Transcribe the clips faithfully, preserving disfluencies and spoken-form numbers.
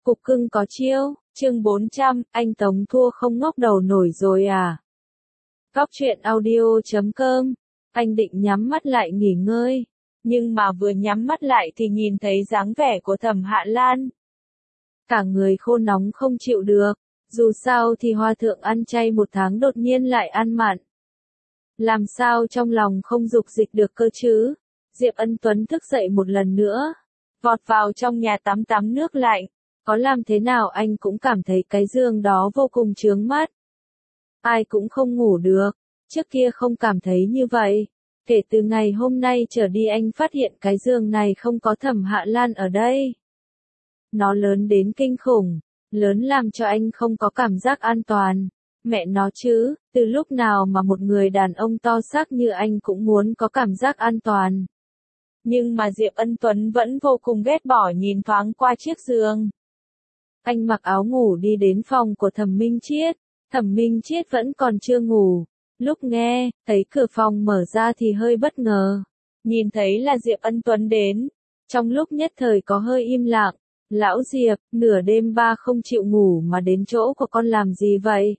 Cục cưng có chiêu, chương bốn trăm, anh Tống thua không ngóc đầu nổi rồi à? Góc truyện audio chấm com, anh định nhắm mắt lại nghỉ ngơi, nhưng mà vừa nhắm mắt lại thì nhìn thấy dáng vẻ của Thẩm Hạ Lan. Cả người khô nóng không chịu được, dù sao thì hòa thượng ăn chay một tháng đột nhiên lại ăn mặn. Làm sao trong lòng không dục dịch được cơ chứ? Diệp Ân Tuấn thức dậy một lần nữa, vọt vào trong nhà tắm tắm nước lạnh. Có làm thế nào anh cũng cảm thấy cái giường đó vô cùng chướng mắt. Ai cũng không ngủ được, trước kia không cảm thấy như vậy. Kể từ ngày hôm nay trở đi anh phát hiện cái giường này không có Thẩm Hạ Lan ở đây. Nó lớn đến kinh khủng, lớn làm cho anh không có cảm giác an toàn. Mẹ nó chứ, từ lúc nào mà một người đàn ông to xác như anh cũng muốn có cảm giác an toàn. Nhưng mà Diệp Ân Tuấn vẫn vô cùng ghét bỏ nhìn thoáng qua chiếc giường. Anh mặc áo ngủ đi đến phòng của Thẩm Minh Chiết, Thẩm Minh Chiết vẫn còn chưa ngủ. Lúc nghe, thấy cửa phòng mở ra thì hơi bất ngờ. Nhìn thấy là Diệp Ân Tuấn đến. Trong lúc nhất thời có hơi im lặng. Lão Diệp, nửa đêm ba không chịu ngủ mà đến chỗ của con làm gì vậy?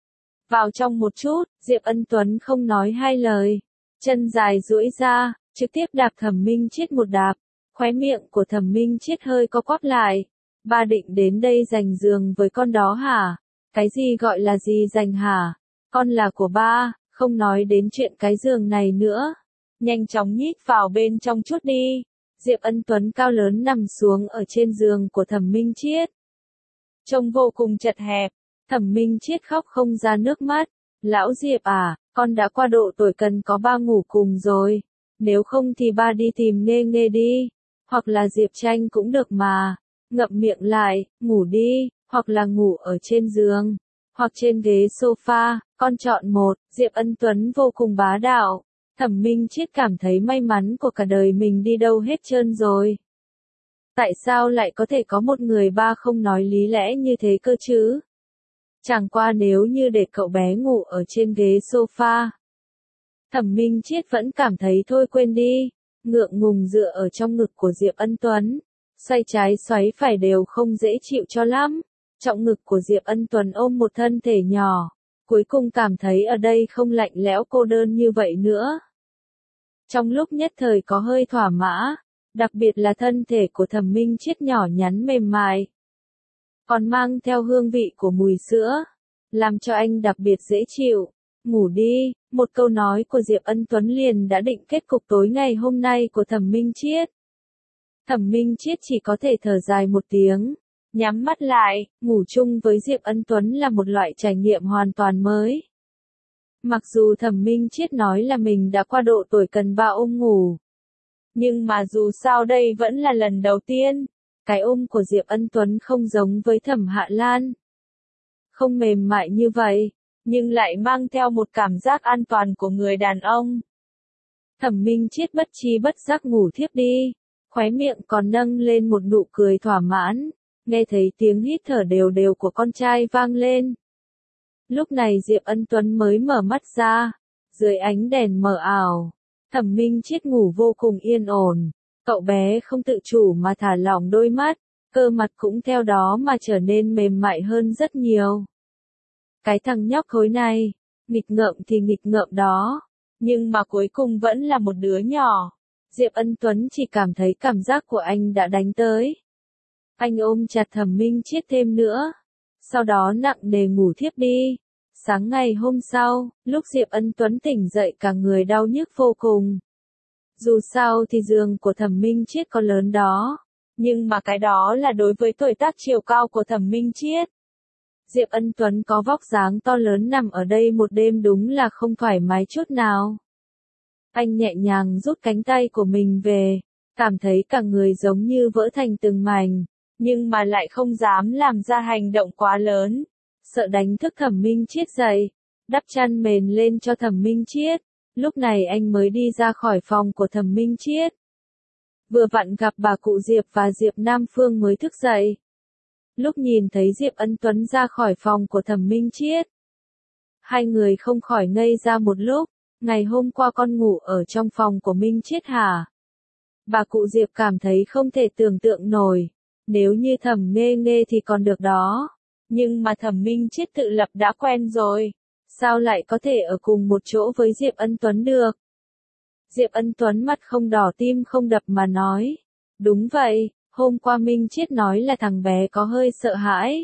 Vào trong một chút, Diệp Ân Tuấn không nói hai lời. Chân dài duỗi ra, trực tiếp đạp Thẩm Minh Chiết một đạp. Khóe miệng của Thẩm Minh Chiết hơi co quắp lại. Ba định đến đây giành giường với con đó hả? Cái gì gọi là gì giành hả? Con là của ba, không nói đến chuyện cái giường này nữa. Nhanh chóng nhích vào bên trong chút đi. Diệp Ân Tuấn cao lớn nằm xuống ở trên giường của Thẩm Minh Chiết. Trông vô cùng chật hẹp, Thẩm Minh Chiết khóc không ra nước mắt. Lão Diệp à, con đã qua độ tuổi cần có ba ngủ cùng rồi. Nếu không thì ba đi tìm Nghê Nghê đi. Hoặc là Diệp Tranh cũng được mà. Ngậm miệng lại, ngủ đi, hoặc là ngủ ở trên giường, hoặc trên ghế sofa, con chọn một. Diệp Ân Tuấn vô cùng bá đạo. Thẩm Minh Chiết cảm thấy may mắn của cả đời mình đi đâu hết trơn rồi. Tại sao lại có thể có một người ba không nói lý lẽ như thế cơ chứ? Chẳng qua nếu như để cậu bé ngủ ở trên ghế sofa. Thẩm Minh Chiết vẫn cảm thấy thôi quên đi, ngượng ngùng dựa ở trong ngực của Diệp Ân Tuấn. Xoay trái xoáy phải đều không dễ chịu cho lắm. Trọng ngực của Diệp Ân Tuấn ôm một thân thể nhỏ. Cuối cùng cảm thấy ở đây không lạnh lẽo cô đơn như vậy nữa. Trong lúc nhất thời có hơi thỏa mã. Đặc biệt là thân thể của Thẩm Minh Chiết nhỏ nhắn mềm mại. Còn mang theo hương vị của mùi sữa. Làm cho anh đặc biệt dễ chịu. Ngủ đi, một câu nói của Diệp Ân Tuấn liền đã định kết cục tối ngày hôm nay của Thẩm Minh Chiết. Thẩm Minh Chiết chỉ có thể thở dài một tiếng, nhắm mắt lại. Ngủ chung với Diệp Ân Tuấn là một loại trải nghiệm hoàn toàn mới. Mặc dù Thẩm Minh Chiết nói là mình đã qua độ tuổi cần ba ôm ngủ, nhưng mà dù sao đây vẫn là lần đầu tiên. Cái ôm của Diệp Ân Tuấn không giống với Thẩm Hạ Lan. Không mềm mại như vậy, nhưng lại mang theo một cảm giác an toàn của người đàn ông. Thẩm Minh Chiết bất tri bất giác ngủ thiếp đi. Khóe miệng còn nâng lên một nụ cười thỏa mãn, nghe thấy tiếng hít thở đều đều của con trai vang lên. Lúc này Diệp Ân Tuấn mới mở mắt ra, dưới ánh đèn mờ ảo, Thẩm Minh Chiết ngủ vô cùng yên ổn, cậu bé không tự chủ mà thả lỏng đôi mắt, cơ mặt cũng theo đó mà trở nên mềm mại hơn rất nhiều. Cái thằng nhóc khối này, nghịch ngợm thì nghịch ngợm đó, nhưng mà cuối cùng vẫn là một đứa nhỏ. Diệp Ân Tuấn chỉ cảm thấy cảm giác của anh đã đánh tới. Anh ôm chặt Thẩm Minh Chiết thêm nữa. Sau đó nặng nề ngủ thiếp đi. Sáng ngày hôm sau, lúc Diệp Ân Tuấn tỉnh dậy cả người đau nhức vô cùng. Dù sao thì giường của Thẩm Minh Chiết có lớn đó. Nhưng mà cái đó là đối với tuổi tác chiều cao của Thẩm Minh Chiết. Diệp Ân Tuấn có vóc dáng to lớn nằm ở đây một đêm đúng là không thoải mái chút nào. Anh nhẹ nhàng rút cánh tay của mình về, cảm thấy cả người giống như vỡ thành từng mảnh, nhưng mà lại không dám làm ra hành động quá lớn, sợ đánh thức Thẩm Minh Chiết dậy, đắp chăn mền lên cho Thẩm Minh Chiết. Lúc này anh mới đi ra khỏi phòng của Thẩm Minh Chiết. Vừa vặn gặp bà cụ Diệp và Diệp Nam Phương mới thức dậy. Lúc nhìn thấy Diệp Ân Tuấn ra khỏi phòng của Thẩm Minh Chiết, hai người không khỏi ngây ra một lúc. Ngày hôm qua con ngủ ở trong phòng của Minh Chiết hả? Bà cụ Diệp cảm thấy không thể tưởng tượng nổi. Nếu như Thẩm Nghê Nghê thì còn được đó. Nhưng mà Thẩm Minh Chết tự lập đã quen rồi. Sao lại có thể ở cùng một chỗ với Diệp Ân Tuấn được? Diệp Ân Tuấn mặt không đỏ tim không đập mà nói. Đúng vậy, hôm qua Minh Chết nói là thằng bé có hơi sợ hãi.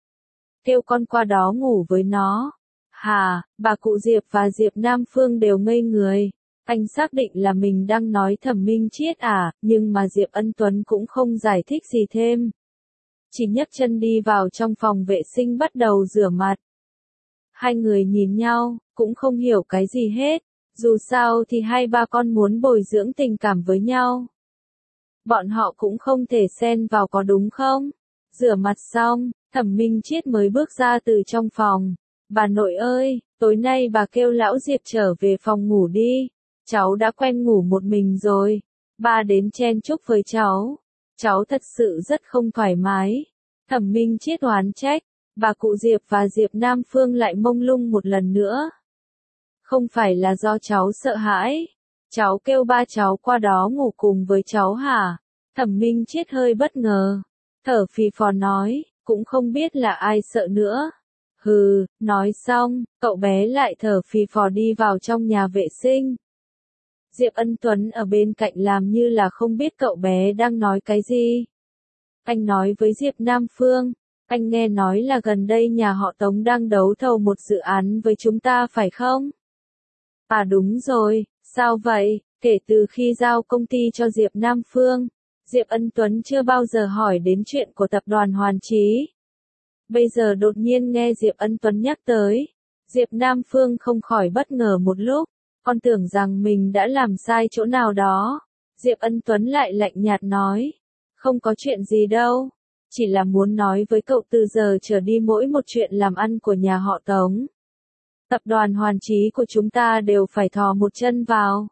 Kêu con qua đó ngủ với nó. Hà, bà cụ Diệp và Diệp Nam Phương đều ngây người. Anh xác định là mình đang nói Thẩm Minh Chết à, nhưng mà Diệp Ân Tuấn cũng không giải thích gì thêm. Chỉ nhấc chân đi vào trong phòng vệ sinh bắt đầu rửa mặt. Hai người nhìn nhau, cũng không hiểu cái gì hết. Dù sao thì hai ba con muốn bồi dưỡng tình cảm với nhau. Bọn họ cũng không thể xen vào có đúng không? Rửa mặt xong, Thẩm Minh Chết mới bước ra từ trong phòng. Bà nội ơi, tối nay bà kêu lão Diệp trở về phòng ngủ đi. Cháu đã quen ngủ một mình rồi. Ba đến chen chúc với cháu. Cháu thật sự rất không thoải mái. Thẩm Minh Chết oán trách. Bà cụ Diệp và Diệp Nam Phương lại mông lung một lần nữa. Không phải là do cháu sợ hãi. Cháu kêu ba cháu qua đó ngủ cùng với cháu hả? Thẩm Minh Chết hơi bất ngờ. Thở phì phò nói, cũng không biết là ai sợ nữa. Hừ, nói xong, cậu bé lại thở phì phò đi vào trong nhà vệ sinh. Diệp Ân Tuấn ở bên cạnh làm như là không biết cậu bé đang nói cái gì. Anh nói với Diệp Nam Phương, anh nghe nói là gần đây nhà họ Tống đang đấu thầu một dự án với chúng ta phải không? À đúng rồi, sao vậy? Kể từ khi giao công ty cho Diệp Nam Phương, Diệp Ân Tuấn chưa bao giờ hỏi đến chuyện của tập đoàn Hoàn Chí. Bây giờ đột nhiên nghe Diệp Ân Tuấn nhắc tới, Diệp Nam Phương không khỏi bất ngờ một lúc, con tưởng rằng mình đã làm sai chỗ nào đó. Diệp Ân Tuấn lại lạnh nhạt nói, không có chuyện gì đâu, chỉ là muốn nói với cậu từ giờ trở đi mỗi một chuyện làm ăn của nhà họ Tống. Tập đoàn Hoàn Chí của chúng ta đều phải thò một chân vào.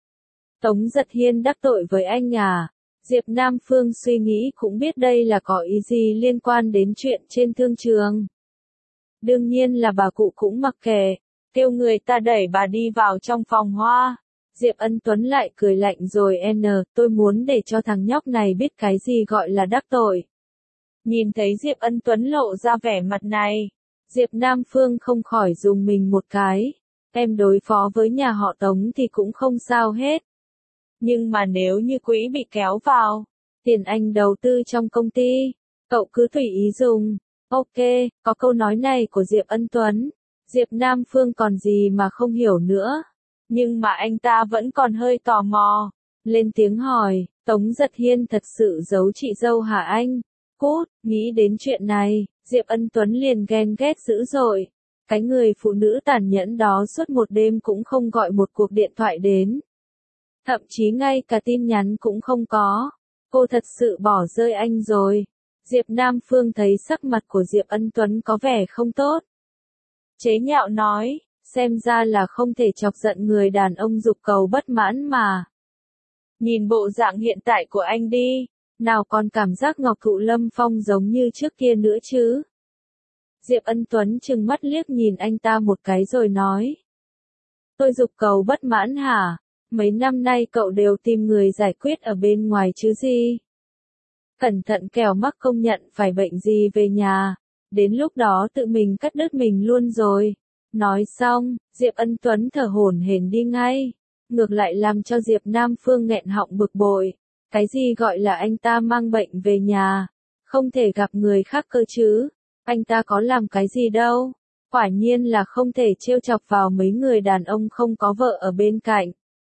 Tống Giật Hiên đắc tội với anh à? Diệp Nam Phương suy nghĩ cũng biết đây là có ý gì liên quan đến chuyện trên thương trường. Đương nhiên là bà cụ cũng mặc kệ, kêu người ta đẩy bà đi vào trong phòng hoa. Diệp Ân Tuấn lại cười lạnh rồi n, tôi muốn để cho thằng nhóc này biết cái gì gọi là đắc tội. Nhìn thấy Diệp Ân Tuấn lộ ra vẻ mặt này, Diệp Nam Phương không khỏi dùng mình một cái. Em đối phó với nhà họ Tống thì cũng không sao hết. Nhưng mà nếu như quỹ bị kéo vào, tiền anh đầu tư trong công ty, cậu cứ tùy ý dùng. Ok, có câu nói này của Diệp Ân Tuấn, Diệp Nam Phương còn gì mà không hiểu nữa. Nhưng mà anh ta vẫn còn hơi tò mò. Lên tiếng hỏi, Tống Giật Hiên thật sự giấu chị dâu hả anh? Cút, nghĩ đến chuyện này, Diệp Ân Tuấn liền ghen ghét dữ dội. Cái người phụ nữ tàn nhẫn đó suốt một đêm cũng không gọi một cuộc điện thoại đến. Thậm chí ngay cả tin nhắn cũng không có. Cô thật sự bỏ rơi anh rồi. Diệp Nam Phương thấy sắc mặt của Diệp Ân Tuấn có vẻ không tốt. Chế nhạo nói, xem ra là không thể chọc giận người đàn ông dục cầu bất mãn mà. Nhìn bộ dạng hiện tại của anh đi, nào còn cảm giác Ngọc Thụ Lâm Phong giống như trước kia nữa chứ. Diệp Ân Tuấn trừng mắt liếc nhìn anh ta một cái rồi nói. Tôi dục cầu bất mãn hả? Mấy năm nay cậu đều tìm người giải quyết ở bên ngoài chứ gì? Cẩn thận kẻo mắc công nhận phải bệnh gì về nhà. Đến lúc đó tự mình cắt đứt mình luôn rồi. Nói xong, Diệp Ân Tuấn thở hổn hển đi ngay. Ngược lại làm cho Diệp Nam Phương nghẹn họng bực bội. Cái gì gọi là anh ta mang bệnh về nhà? Không thể gặp người khác cơ chứ? Anh ta có làm cái gì đâu? Quả nhiên là không thể trêu chọc vào mấy người đàn ông không có vợ ở bên cạnh.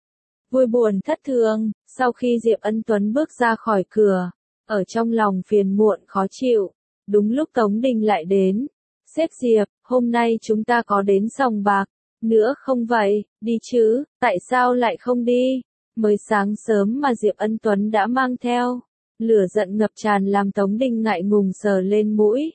Vui buồn thất thường, sau khi Diệp Ân Tuấn bước ra khỏi cửa, ở trong lòng phiền muộn khó chịu, đúng lúc Tống Đình lại đến. Sếp Diệp, hôm nay chúng ta có đến sòng bạc, nữa không vậy, đi chứ, tại sao lại không đi? Mới sáng sớm mà Diệp Ân Tuấn đã mang theo. Lửa giận ngập tràn làm Tống Đình ngại ngùng sờ lên mũi.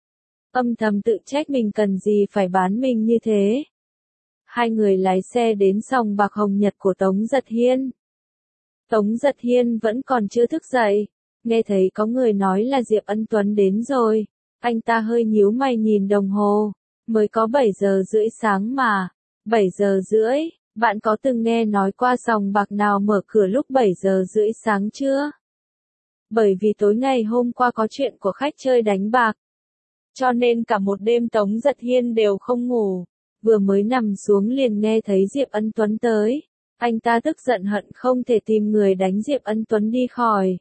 Âm thầm tự trách mình cần gì phải bán mình như thế. Hai người lái xe đến sòng bạc Hồng Nhật của Tống Giật Hiên. Tống Giật Hiên vẫn còn chưa thức dậy. Nghe thấy có người nói là Diệp Ân Tuấn đến rồi. Anh ta hơi nhíu mày nhìn đồng hồ. Mới có bảy giờ rưỡi sáng mà. bảy giờ rưỡi, bạn có từng nghe nói qua sòng bạc nào mở cửa lúc bảy giờ rưỡi sáng chưa? Bởi vì tối ngày hôm qua có chuyện của khách chơi đánh bạc. Cho nên cả một đêm Tống Giật Hiên đều không ngủ. Vừa mới nằm xuống liền nghe thấy Diệp Ân Tuấn tới. Anh ta tức giận hận không thể tìm người đánh Diệp Ân Tuấn đi khỏi.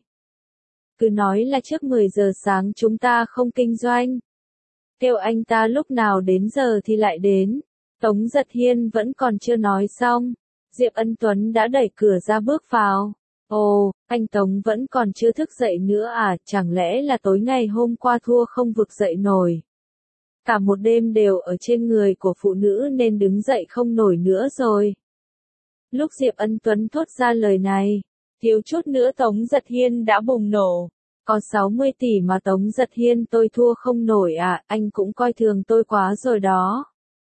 Cứ nói là trước mười giờ sáng chúng ta không kinh doanh. Kêu anh ta lúc nào đến giờ thì lại đến. Tống Giật Hiên vẫn còn chưa nói xong. Diệp Ân Tuấn đã đẩy cửa ra bước vào. Ồ, anh Tống vẫn còn chưa thức dậy nữa à, chẳng lẽ là tối ngày hôm qua thua không vực dậy nổi. Cả một đêm đều ở trên người của phụ nữ nên đứng dậy không nổi nữa rồi. Lúc Diệp Ân Tuấn thốt ra lời này, thiếu chút nữa Tống Giật Hiên đã bùng nổ. Có sáu mươi tỷ mà Tống Giật Hiên tôi thua không nổi à, anh cũng coi thường tôi quá rồi đó.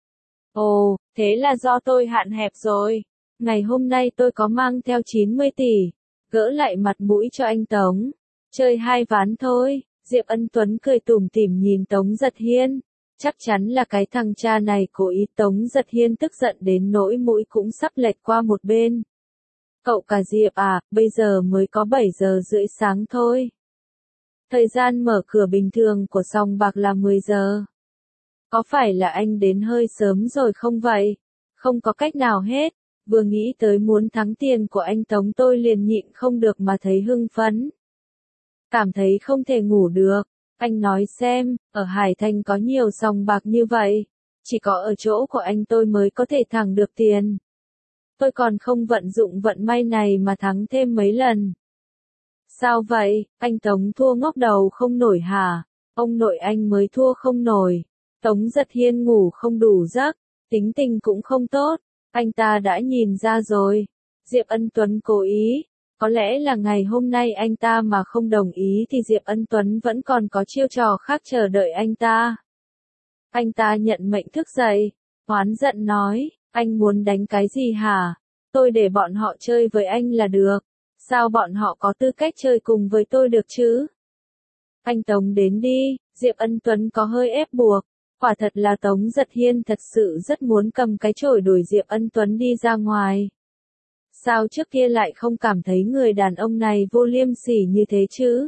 Ồ, thế là do tôi hạn hẹp rồi. Ngày hôm nay tôi có mang theo chín mươi tỷ. Gỡ lại mặt mũi cho anh Tống. Chơi hai ván thôi. Diệp Ân Tuấn cười tủm tỉm nhìn Tống Giật Hiên. Chắc chắn là cái thằng cha này cố ý. Tống Giật Hiên tức giận đến nỗi mũi cũng sắp lệch qua một bên. Cậu cả Diệp à, bây giờ mới có bảy giờ rưỡi sáng thôi. Thời gian mở cửa bình thường của sòng bạc là mười giờ. Có phải là anh đến hơi sớm rồi không vậy? Không có cách nào hết. Vừa nghĩ tới muốn thắng tiền của anh Tống tôi liền nhịn không được mà thấy hưng phấn. Cảm thấy không thể ngủ được. Anh nói xem, ở Hải Thành có nhiều sòng bạc như vậy. Chỉ có ở chỗ của anh tôi mới có thể thắng được tiền. Tôi còn không vận dụng vận may này mà thắng thêm mấy lần. Sao vậy, anh Tống thua ngóc đầu không nổi hả? Ông nội anh mới thua không nổi. Tống Giật Hiên ngủ không đủ giấc, tính tình cũng không tốt. Anh ta đã nhìn ra rồi. Diệp Ân Tuấn cố ý. Có lẽ là ngày hôm nay anh ta mà không đồng ý thì Diệp Ân Tuấn vẫn còn có chiêu trò khác chờ đợi anh ta. Anh ta nhận mệnh thức dậy. Oán giận nói, anh muốn đánh cái gì hả? Tôi để bọn họ chơi với anh là được. Sao bọn họ có tư cách chơi cùng với tôi được chứ? Anh Tống đến đi. Diệp Ân Tuấn có hơi ép buộc. Quả thật là Tống Giật Hiên thật sự rất muốn cầm cái chổi đuổi Diệp Ân Tuấn đi ra ngoài. Sao trước kia lại không cảm thấy người đàn ông này vô liêm sỉ như thế chứ?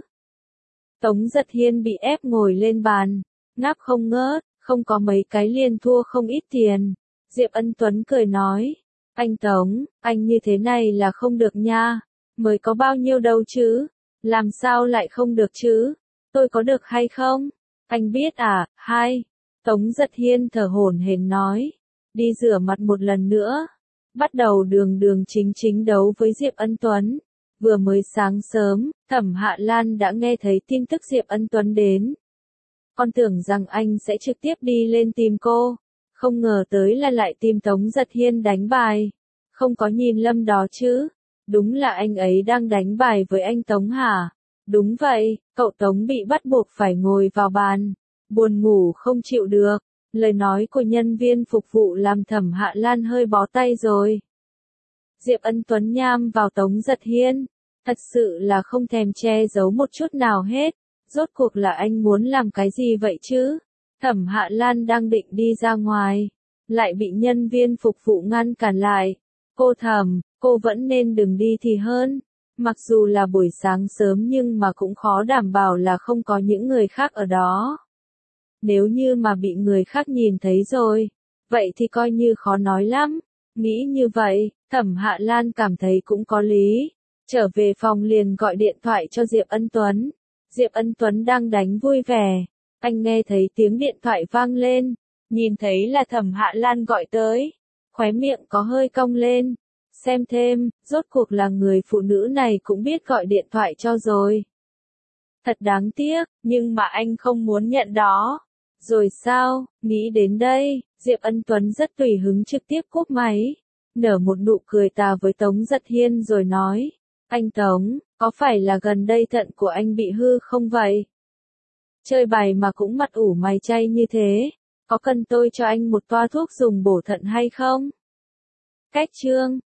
Tống Giật Hiên bị ép ngồi lên bàn, ngáp không ngớt, không có mấy cái liền thua không ít tiền. Diệp Ân Tuấn cười nói, anh Tống, anh như thế này là không được nha, mới có bao nhiêu đâu chứ, làm sao lại không được chứ, tôi có được hay không? Anh biết à, hai. Tống Giật Hiên thở hổn hển nói, đi rửa mặt một lần nữa, bắt đầu đường đường chính chính đấu với Diệp Ân Tuấn. Vừa mới sáng sớm, Thẩm Hạ Lan đã nghe thấy tin tức Diệp Ân Tuấn đến. Con tưởng rằng anh sẽ trực tiếp đi lên tìm cô, không ngờ tới là lại tìm Tống Giật Hiên đánh bài. Không có nhìn lầm đó chứ, đúng là anh ấy đang đánh bài với anh Tống hả? Đúng vậy, cậu Tống bị bắt buộc phải ngồi vào bàn, buồn ngủ không chịu được. Lời nói của nhân viên phục vụ làm Thẩm Hạ Lan hơi bó tay rồi. Diệp Ân Tuấn nham vào Tống Giật Hiên, thật sự là không thèm che giấu một chút nào hết. Rốt cuộc là anh muốn làm cái gì vậy chứ? Thẩm Hạ Lan đang định đi ra ngoài, lại bị nhân viên phục vụ ngăn cản lại. Cô Thẩm, cô vẫn nên đừng đi thì hơn. Mặc dù là buổi sáng sớm nhưng mà cũng khó đảm bảo là không có những người khác ở đó. Nếu như mà bị người khác nhìn thấy rồi, vậy thì coi như khó nói lắm. Nghĩ như vậy, Thẩm Hạ Lan cảm thấy cũng có lý. Trở về phòng liền gọi điện thoại cho Diệp Ân Tuấn. Diệp Ân Tuấn đang đánh vui vẻ. Anh nghe thấy tiếng điện thoại vang lên. Nhìn thấy là Thẩm Hạ Lan gọi tới. Khóe miệng có hơi cong lên. Xem thêm, rốt cuộc là người phụ nữ này cũng biết gọi điện thoại cho rồi. Thật đáng tiếc, nhưng mà anh không muốn nhận đó. Rồi sao, nghĩ đến đây, Diệp Ân Tuấn rất tùy hứng trực tiếp cúp máy. Nở một nụ cười tà với Tống Giật Hiên rồi nói, anh Tống, có phải là gần đây thận của anh bị hư không vậy? Chơi bài mà cũng mặt ủ mày chay như thế, có cần tôi cho anh một toa thuốc dùng bổ thận hay không? Cách chương